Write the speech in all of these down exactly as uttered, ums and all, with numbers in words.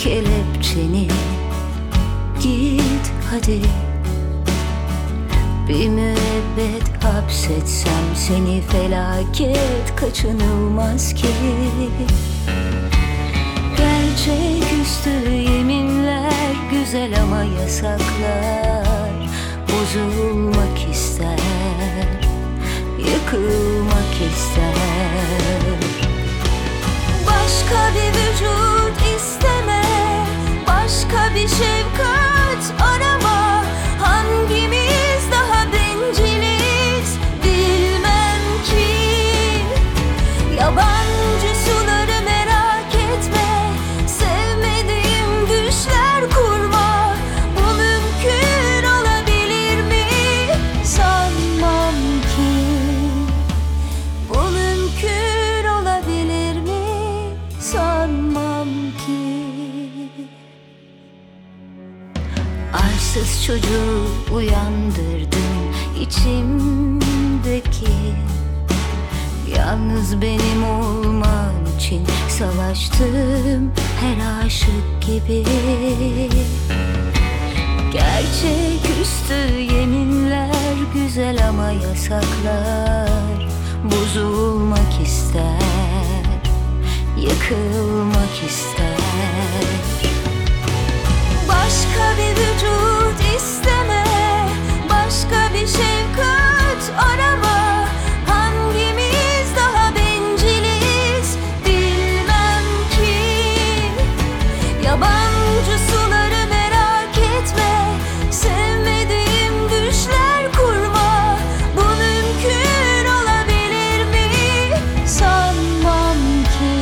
kelepçeni, git hadi. Bir müebbet hapsetsem seni, felaket kaçınılmaz ki. Gerçeküstü yeminler güzel ama yasaklar. Bozulmak ister, yıkılmak ister. Başka bir vücut isteme, başka bir şefkat arama. Hangimiz daha benciliz bilmem ki. Yabancı suları merak etme, sevmediğim düşler kurma. Bu mümkün olabilir mi? Sanmam ki. Bu mümkün olabilir mi? Sanmam ki. Arsız çocuğu uyandırdın içimdeki. Yalnız benim olman için savaştım her aşık gibi. Gerçeküstü yeminler güzel ama yasaklar. Bozulmak ister, yıkılmak ister. Başka bir vücut isteme, başka bir şefkat arama. Hangimiz daha benciliz bilmem ki. Yabancı suları merak etme, sevmediğim düşler kurma. Bu mümkün olabilir mi? Sanmam ki.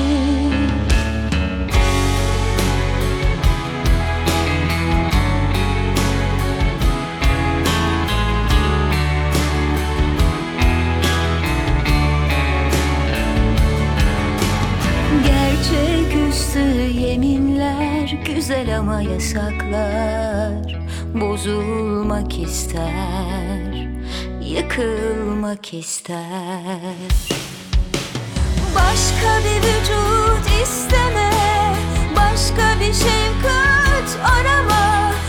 Gerçeküstü yeminler güzel ama yasaklar. Bozulmak ister, yıkılmak ister. Başka bir vücut isteme, başka bir şefkat arama.